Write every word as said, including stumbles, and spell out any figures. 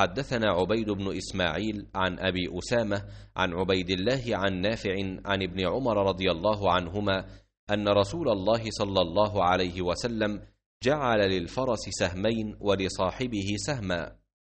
حدثنا عبيد بن إسماعيل عن أبي أسامة عن عبيد الله عن نافع عن ابن عمر رضي الله عنهما أن رسول الله صلى الله عليه وسلم جعل للفرس سهمين ولصاحبه سهما،